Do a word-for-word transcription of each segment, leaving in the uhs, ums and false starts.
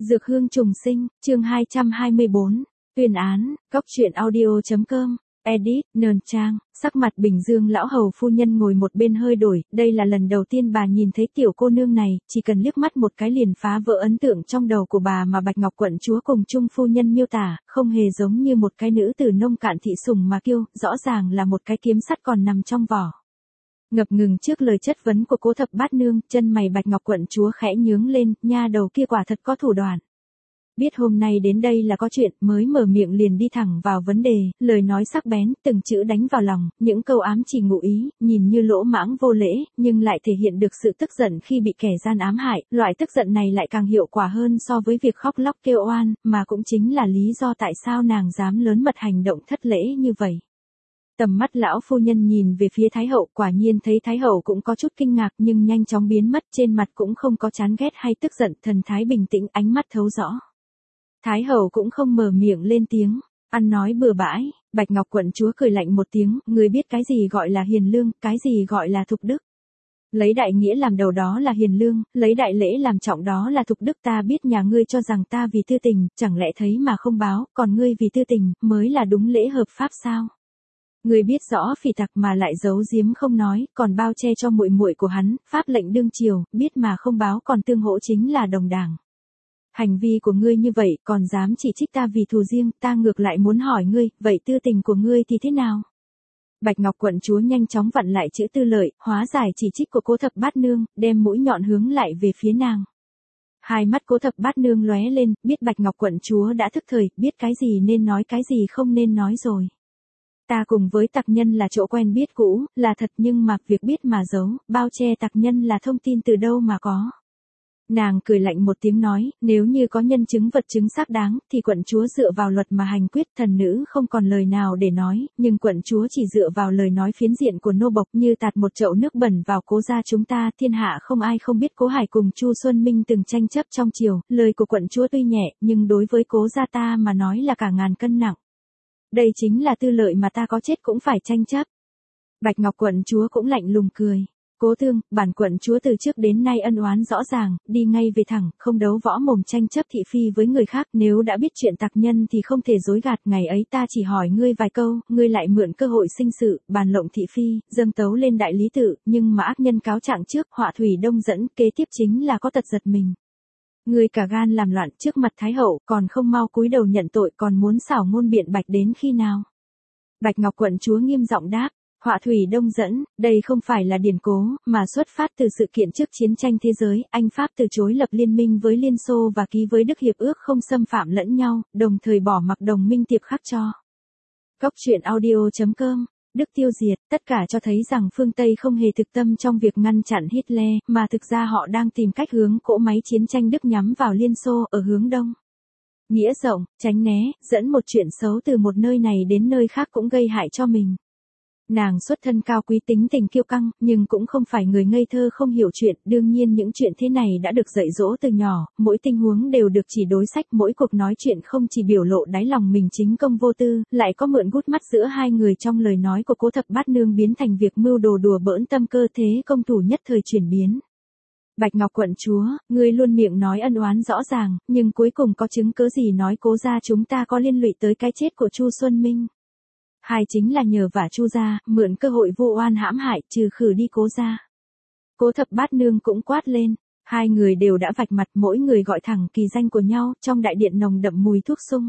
Dược hương trùng sinh, chương hai trăm hai mươi bốn, tuyên án, góc truyện audio.com, edit, nền trang, sắc mặt Bình Dương lão hầu phu nhân ngồi một bên hơi đổi, đây là lần đầu tiên bà nhìn thấy tiểu cô nương này, chỉ cần liếc mắt một cái liền phá vỡ ấn tượng trong đầu của bà mà Bạch Ngọc quận chúa cùng Trung phu nhân miêu tả, không hề giống như một cái nữ tử nông cạn thị sùng mà kiêu, rõ ràng là một cái kiếm sắt còn nằm trong vỏ. Ngập ngừng trước lời chất vấn của Cố Thập Bát Nương, chân mày Bạch Ngọc quận chúa khẽ nhướng lên, nha đầu kia quả thật có thủ đoạn. Biết hôm nay đến đây là có chuyện, mới mở miệng liền đi thẳng vào vấn đề, lời nói sắc bén, từng chữ đánh vào lòng, những câu ám chỉ ngụ ý, nhìn như lỗ mãng vô lễ, nhưng lại thể hiện được sự tức giận khi bị kẻ gian ám hại, loại tức giận này lại càng hiệu quả hơn so với việc khóc lóc kêu oan, mà cũng chính là lý do tại sao nàng dám lớn mật hành động thất lễ như vậy. Tầm mắt lão phu nhân nhìn về phía Thái hậu, quả nhiên thấy Thái hậu cũng có chút kinh ngạc nhưng nhanh chóng biến mất, trên mặt cũng không có chán ghét hay tức giận, thần thái bình tĩnh, ánh mắt thấu rõ. Thái hậu cũng không mở miệng lên tiếng, ăn nói bừa bãi. Bạch Ngọc quận chúa cười lạnh một tiếng, người biết cái gì gọi là hiền lương, cái gì gọi là thục đức. Lấy đại nghĩa làm đầu đó là hiền lương, lấy đại lễ làm trọng đó là thục đức. Ta biết nhà ngươi cho rằng ta vì tư tình, chẳng lẽ thấy mà không báo, còn ngươi vì tư tình, mới là đúng lễ hợp pháp sao? Ngươi biết rõ phỉ tặc mà lại giấu giếm không nói, còn bao che cho muội muội của hắn, pháp lệnh đương triều, biết mà không báo còn tương hỗ chính là đồng đảng. Hành vi của ngươi như vậy, còn dám chỉ trích ta vì thù riêng, ta ngược lại muốn hỏi ngươi, vậy tư tình của ngươi thì thế nào? Bạch Ngọc quận chúa nhanh chóng vặn lại chữ tư lợi, hóa giải chỉ trích của Cố Thập Bát Nương, đem mũi nhọn hướng lại về phía nàng. Hai mắt Cố Thập Bát Nương lóe lên, biết Bạch Ngọc quận chúa đã thức thời, biết cái gì nên nói cái gì không nên nói rồi. Ta cùng với tặc nhân là chỗ quen biết cũ, là thật, nhưng mà việc biết mà giấu, bao che tặc nhân là thông tin từ đâu mà có. Nàng cười lạnh một tiếng nói, nếu như có nhân chứng vật chứng xác đáng, thì quận chúa dựa vào luật mà hành quyết, thần nữ không còn lời nào để nói, nhưng quận chúa chỉ dựa vào lời nói phiến diện của nô bộc như tạt một chậu nước bẩn vào Cố gia chúng ta. Thiên hạ không ai không biết Cố Hải cùng Chu Xuân Minh từng tranh chấp trong triều, lời của quận chúa tuy nhẹ, nhưng đối với Cố gia ta mà nói là cả ngàn cân nặng. Đây chính là tư lợi mà ta có chết cũng phải tranh chấp. Bạch Ngọc quận chúa cũng lạnh lùng cười. Cố Thương, bản quận chúa từ trước đến nay ân oán rõ ràng, đi ngay về thẳng, không đấu võ mồm tranh chấp thị phi với người khác, nếu đã biết chuyện tặc nhân thì không thể dối gạt. Ngày ấy ta chỉ hỏi ngươi vài câu, ngươi lại mượn cơ hội sinh sự, bàn lộng thị phi, dâng tấu lên đại lý tự, nhưng mà ác nhân cáo trạng trước, họa thủy đông dẫn, kế tiếp chính là có tật giật mình. Ngươi cả gan làm loạn trước mặt Thái hậu, còn không mau cúi đầu nhận tội, còn muốn xảo ngôn biện bạch đến khi nào? Bạch Ngọc quận chúa nghiêm giọng đáp. Họa thủy đông dẫn, đây không phải là điển cố, mà xuất phát từ sự kiện trước chiến tranh thế giới, Anh Pháp từ chối lập liên minh với Liên Xô và ký với Đức hiệp ước không xâm phạm lẫn nhau, đồng thời bỏ mặc đồng minh tiệp khắc cho. Góc truyện audio.com, Đức tiêu diệt, tất cả cho thấy rằng phương Tây không hề thực tâm trong việc ngăn chặn Hitler, mà thực ra họ đang tìm cách hướng cỗ máy chiến tranh Đức nhắm vào Liên Xô ở hướng đông. Nghĩa rộng, tránh né, dẫn một chuyện xấu từ một nơi này đến nơi khác cũng gây hại cho mình. Nàng xuất thân cao quý, tính tình kiêu căng, nhưng cũng không phải người ngây thơ không hiểu chuyện, đương nhiên những chuyện thế này đã được dạy dỗ từ nhỏ, mỗi tình huống đều được chỉ đối sách, mỗi cuộc nói chuyện không chỉ biểu lộ đáy lòng mình chính công vô tư, lại có mượn gút mắt giữa hai người. Trong lời nói của Cố Thập Bát Nương biến thành việc mưu đồ đùa bỡn tâm cơ, thế công thủ nhất thời chuyển biến. Bạch Ngọc quận chúa, ngươi luôn miệng nói ân oán rõ ràng, nhưng cuối cùng có chứng cớ gì nói Cố gia chúng ta có liên lụy tới cái chết của Chu Xuân Minh? Hai chính là nhờ vả Chu gia, mượn cơ hội vu oan hãm hại, trừ khử đi Cố gia. Cố Thập Bát Nương cũng quát lên, hai người đều đã vạch mặt, mỗi người gọi thẳng kỳ danh của nhau, trong đại điện nồng đậm mùi thuốc sung.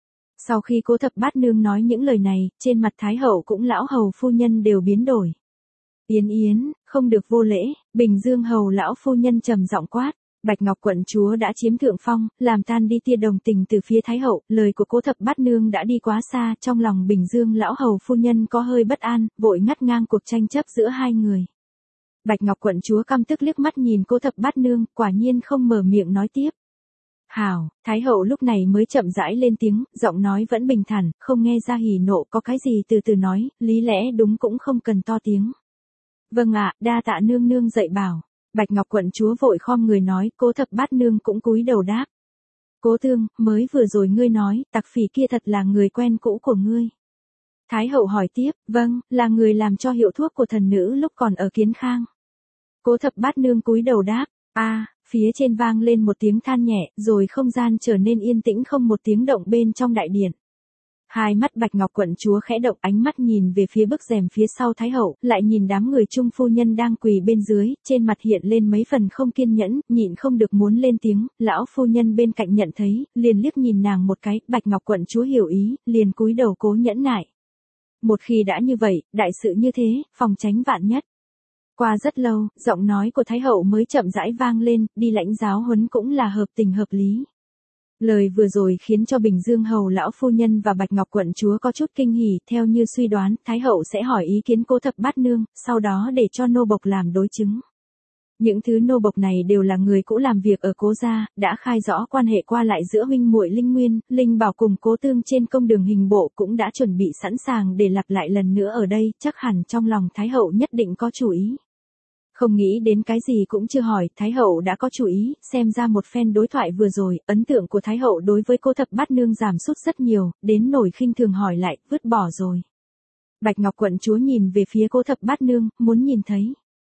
Sau khi Cố Thập Bát Nương nói những lời này, trên mặt Thái hậu cũng lão hầu phu nhân đều biến đổi. Yến Yến, không được vô lễ. Bình Dương hầu lão phu nhân trầm giọng quát. Bạch Ngọc quận chúa đã chiếm thượng phong, làm tan đi tia đồng tình từ phía Thái hậu, lời của Cố Thập Bát Nương đã đi quá xa, trong lòng Bình Dương lão hầu phu nhân có hơi bất an, vội ngắt ngang cuộc tranh chấp giữa hai người. Bạch Ngọc quận chúa căm tức liếc mắt nhìn Cố Thập Bát Nương, quả nhiên không mở miệng nói tiếp. Hảo, Thái hậu lúc này mới chậm rãi lên tiếng, giọng nói vẫn bình thản, không nghe ra hỉ nộ, có cái gì từ từ nói, lý lẽ đúng cũng không cần to tiếng. Vâng ạ, đa tạ nương nương dạy bảo. Bạch Ngọc quận chúa vội khom người nói, Cố Thập Bát Nương cũng cúi đầu đáp. Cố Thương, mới vừa rồi ngươi nói, tặc phỉ kia thật là người quen cũ của ngươi. Thái hậu hỏi tiếp, vâng, là người làm cho hiệu thuốc của thần nữ lúc còn ở Kiến Khang. Cố Thập Bát Nương cúi đầu đáp, a, à, Phía trên vang lên một tiếng than nhẹ, rồi không gian trở nên yên tĩnh không một tiếng động bên trong đại điện. Hai mắt Bạch Ngọc quận chúa khẽ động, ánh mắt nhìn về phía bức rèm phía sau Thái hậu, lại nhìn đám người trung phu nhân đang quỳ bên dưới, trên mặt hiện lên mấy phần không kiên nhẫn, nhịn không được muốn lên tiếng. Lão phu nhân bên cạnh nhận thấy, liền liếc nhìn nàng một cái. Bạch Ngọc quận chúa hiểu ý, liền cúi đầu cố nhẫn nại. Một khi đã như vậy, đại sự như thế, phòng tránh vạn nhất. Qua rất lâu, giọng nói của Thái hậu mới chậm rãi vang lên, đi lãnh giáo huấn cũng là hợp tình hợp lý. Lời vừa rồi khiến cho Bình Dương hầu lão phu nhân và Bạch Ngọc quận chúa có chút kinh hỉ, theo như suy đoán, Thái hậu sẽ hỏi ý kiến Cố Thập Bát Nương, sau đó để cho nô bộc làm đối chứng. Những thứ nô bộc này đều là người cũ làm việc ở Cố gia, đã khai rõ quan hệ qua lại giữa huynh muội Linh Nguyên, Linh Bảo cùng Cố Tương trên công đường hình bộ cũng đã chuẩn bị sẵn sàng để lặp lại lần nữa ở đây, chắc hẳn trong lòng Thái hậu nhất định có chủ ý. Không nghĩ đến cái gì cũng chưa hỏi, Thái hậu đã có chủ ý, xem ra một phen đối thoại vừa rồi, ấn tượng của Thái hậu đối với Cố Thập Bát Nương giảm sút rất nhiều, đến nổi khinh thường hỏi lại, vứt bỏ rồi. Bạch Ngọc quận chúa nhìn về phía Cố Thập Bát Nương, muốn nhìn thấy.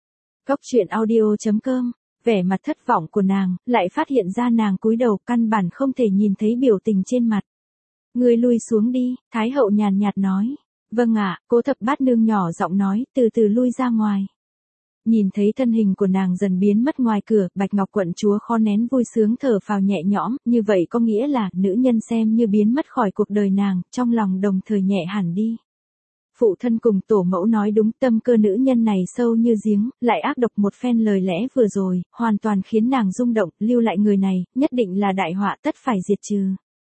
Góc truyện audio chấm com, vẻ mặt thất vọng của nàng, lại phát hiện ra nàng cúi đầu, căn bản không thể nhìn thấy biểu tình trên mặt. Ngươi lui xuống đi, Thái hậu nhàn nhạt nói. Vâng ạ, Cố Thập Bát Nương nhỏ giọng nói, từ từ lui ra ngoài. Nhìn thấy thân hình của nàng dần biến mất ngoài cửa, Bạch Ngọc quận chúa khó nén vui sướng thở phào nhẹ nhõm, như vậy có nghĩa là, nữ nhân xem như biến mất khỏi cuộc đời nàng, trong lòng đồng thời nhẹ hẳn đi. Phụ thân cùng tổ mẫu nói đúng, tâm cơ nữ nhân này sâu như giếng, lại ác độc một phen lời lẽ vừa rồi, hoàn toàn khiến nàng rung động, lưu lại người này, nhất định là đại họa tất phải diệt trừ.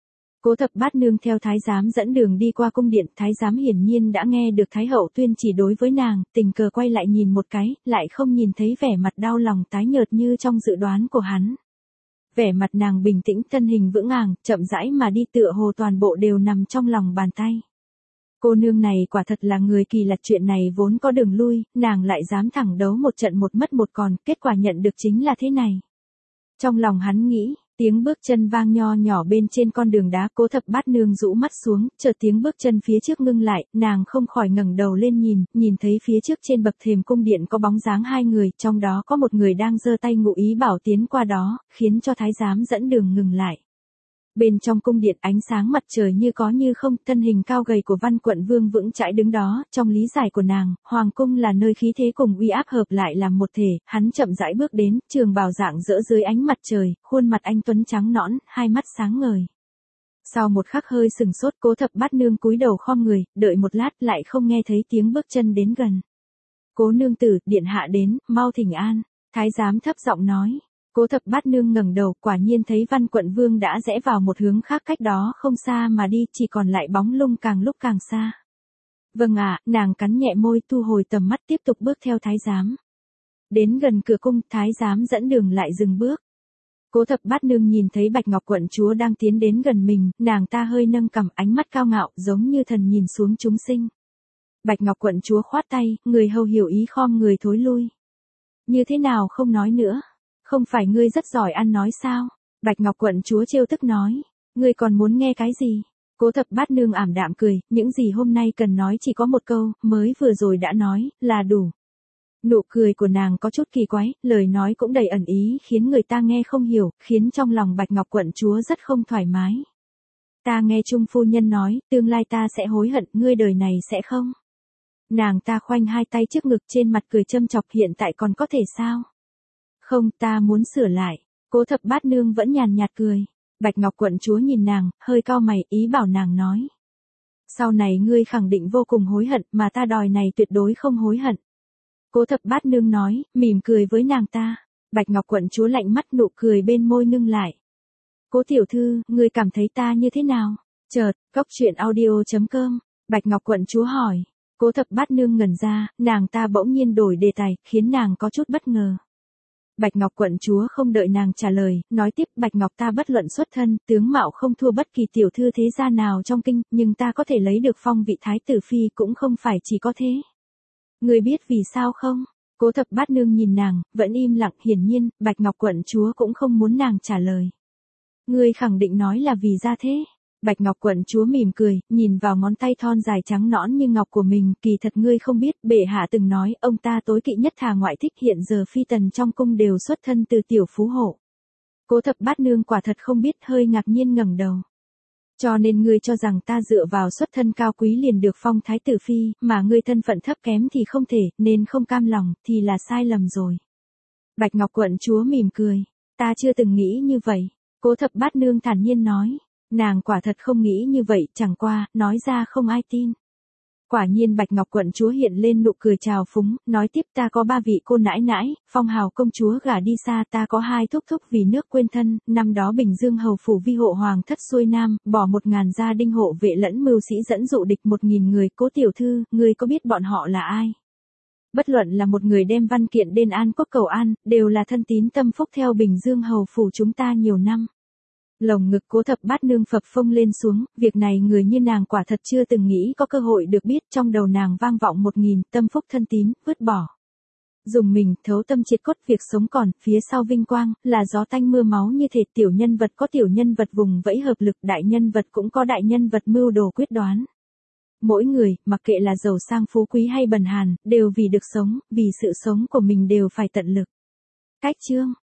Cố Thập Bát Nương theo thái giám dẫn đường đi qua cung điện, thái giám hiển nhiên đã nghe được Thái hậu tuyên chỉ đối với nàng, tình cờ quay lại nhìn một cái, lại không nhìn thấy vẻ mặt đau lòng tái nhợt như trong dự đoán của hắn. Vẻ mặt nàng bình tĩnh, thân hình vững vàng, chậm rãi mà đi, tựa hồ toàn bộ đều nằm trong lòng bàn tay. Cô nương này quả thật là người kỳ lạ, chuyện này vốn có đường lui, nàng lại dám thẳng đấu một trận một mất một còn, kết quả nhận được chính là thế này. Trong lòng hắn nghĩ, tiếng bước chân vang nho nhỏ bên trên con đường đá, Cố Thập Bát Nương rũ mắt xuống, chợt tiếng bước chân phía trước ngưng lại, nàng không khỏi ngẩng đầu lên nhìn, nhìn thấy phía trước trên bậc thềm cung điện có bóng dáng hai người, trong đó có một người đang giơ tay ngụ ý bảo tiến qua đó, khiến cho thái giám dẫn đường ngừng lại. Bên trong cung điện ánh sáng mặt trời như có như không, thân hình cao gầy của Văn quận vương vững chãi đứng đó, trong lý giải của nàng, hoàng cung là nơi khí thế cùng uy áp hợp lại làm một thể, hắn chậm rãi bước đến, trường bào dạng dỡ dưới ánh mặt trời, khuôn mặt anh tuấn trắng nõn, hai mắt sáng ngời. Sau một khắc hơi sừng sốt, Cố Thập Bát Nương cúi đầu khom người, đợi một lát lại không nghe thấy tiếng bước chân đến gần. Cố nương tử, điện hạ đến, mau thỉnh an, thái giám thấp giọng nói. Cố Thập Bát Nương ngẩng đầu, quả nhiên thấy Văn quận vương đã rẽ vào một hướng khác cách đó không xa mà đi, chỉ còn lại bóng lưng càng lúc càng xa. Vâng ạ, nàng cắn nhẹ môi, thu hồi tầm mắt, tiếp tục bước theo thái giám. Đến gần cửa cung, thái giám dẫn đường lại dừng bước. Cố Thập Bát Nương nhìn thấy Bạch Ngọc quận chúa đang tiến đến gần mình, nàng ta hơi nâng cằm, ánh mắt cao ngạo, giống như thần nhìn xuống chúng sinh. Bạch Ngọc quận chúa khoát tay, người hầu hiểu ý khom người thối lui. Như thế nào không nói nữa? Không phải ngươi rất giỏi ăn nói sao? Bạch Ngọc quận chúa trêu tức nói. Ngươi còn muốn nghe cái gì? Cố Thập Bát Nương ảm đạm cười, những gì hôm nay cần nói chỉ có một câu, mới vừa rồi đã nói, là đủ. Nụ cười của nàng có chút kỳ quái, lời nói cũng đầy ẩn ý khiến người ta nghe không hiểu, khiến trong lòng Bạch Ngọc quận chúa rất không thoải mái. Ta nghe Trung phu nhân nói, tương lai ta sẽ hối hận, ngươi đời này sẽ không. Nàng ta khoanh hai tay trước ngực, trên mặt cười châm chọc, hiện tại còn có thể sao? Không, ta muốn sửa lại. Cố Thập Bát Nương vẫn nhàn nhạt cười. Bạch Ngọc quận chúa nhìn nàng, hơi cau mày, ý bảo nàng nói. Sau này ngươi khẳng định vô cùng hối hận, mà ta đòi này tuyệt đối không hối hận. Cố Thập Bát Nương nói, mỉm cười với nàng ta. Bạch Ngọc quận chúa lạnh mắt, nụ cười bên môi ngưng lại. Cố tiểu thư, ngươi cảm thấy ta như thế nào? Chợt, góc truyện audio chấm com, Bạch Ngọc quận chúa hỏi. Cố Thập Bát Nương ngẩn ra, nàng ta bỗng nhiên đổi đề tài, khiến nàng có chút bất ngờ. Bạch Ngọc quận chúa không đợi nàng trả lời, nói tiếp, Bạch Ngọc ta bất luận xuất thân, tướng mạo không thua bất kỳ tiểu thư thế gia nào trong kinh, nhưng ta có thể lấy được phong vị thái tử phi cũng không phải chỉ có thế. Người biết vì sao không? Cố Thập Bát Nương nhìn nàng, vẫn im lặng, hiển nhiên, Bạch Ngọc quận chúa cũng không muốn nàng trả lời. Ngươi khẳng định nói là vì gia thế. Bạch Ngọc quận chúa mỉm cười, nhìn vào ngón tay thon dài trắng nõn như ngọc của mình, kỳ thật ngươi không biết, bệ hạ từng nói, ông ta tối kỵ nhất thà ngoại thích, hiện giờ phi tần trong cung đều xuất thân từ tiểu phú hộ. Cố Thập Bát Nương quả thật không biết, hơi ngạc nhiên ngẩng đầu. Cho nên ngươi cho rằng ta dựa vào xuất thân cao quý liền được phong thái tử phi, mà ngươi thân phận thấp kém thì không thể, nên không cam lòng, thì là sai lầm rồi. Bạch Ngọc quận chúa mỉm cười, ta chưa từng nghĩ như vậy. Cố Thập Bát Nương thản nhiên nói, nàng quả thật không nghĩ như vậy, chẳng qua, nói ra không ai tin. Quả nhiên Bạch Ngọc quận chúa hiện lên nụ cười trào phúng, nói tiếp ta có ba vị cô nãi nãi, phong hào công chúa gả đi xa, ta có hai thúc thúc vì nước quên thân, năm đó Bình Dương hầu phủ vi hộ hoàng thất xuôi nam, bỏ một ngàn gia đinh hộ vệ lẫn mưu sĩ dẫn dụ địch một nghìn người, Cố tiểu thư, ngươi có biết bọn họ là ai? Bất luận là một người đem văn kiện đến An Quốc cầu an, đều là thân tín tâm phúc theo Bình Dương hầu phủ chúng ta nhiều năm. Lồng ngực Cố Thập Bát Nương phập phồng lên xuống, việc này người như nàng quả thật chưa từng nghĩ có cơ hội được biết, trong đầu nàng vang vọng một nghìn, tâm phúc thân tín, vứt bỏ. Dùng mình, thấu tâm triệt cốt, việc sống còn, phía sau vinh quang, là gió tanh mưa máu như thể tiểu nhân vật có tiểu nhân vật vùng vẫy hợp lực, đại nhân vật cũng có đại nhân vật mưu đồ quyết đoán. Mỗi người, mặc kệ là giàu sang phú quý hay bần hàn, đều vì được sống, vì sự sống của mình đều phải tận lực. Cách chương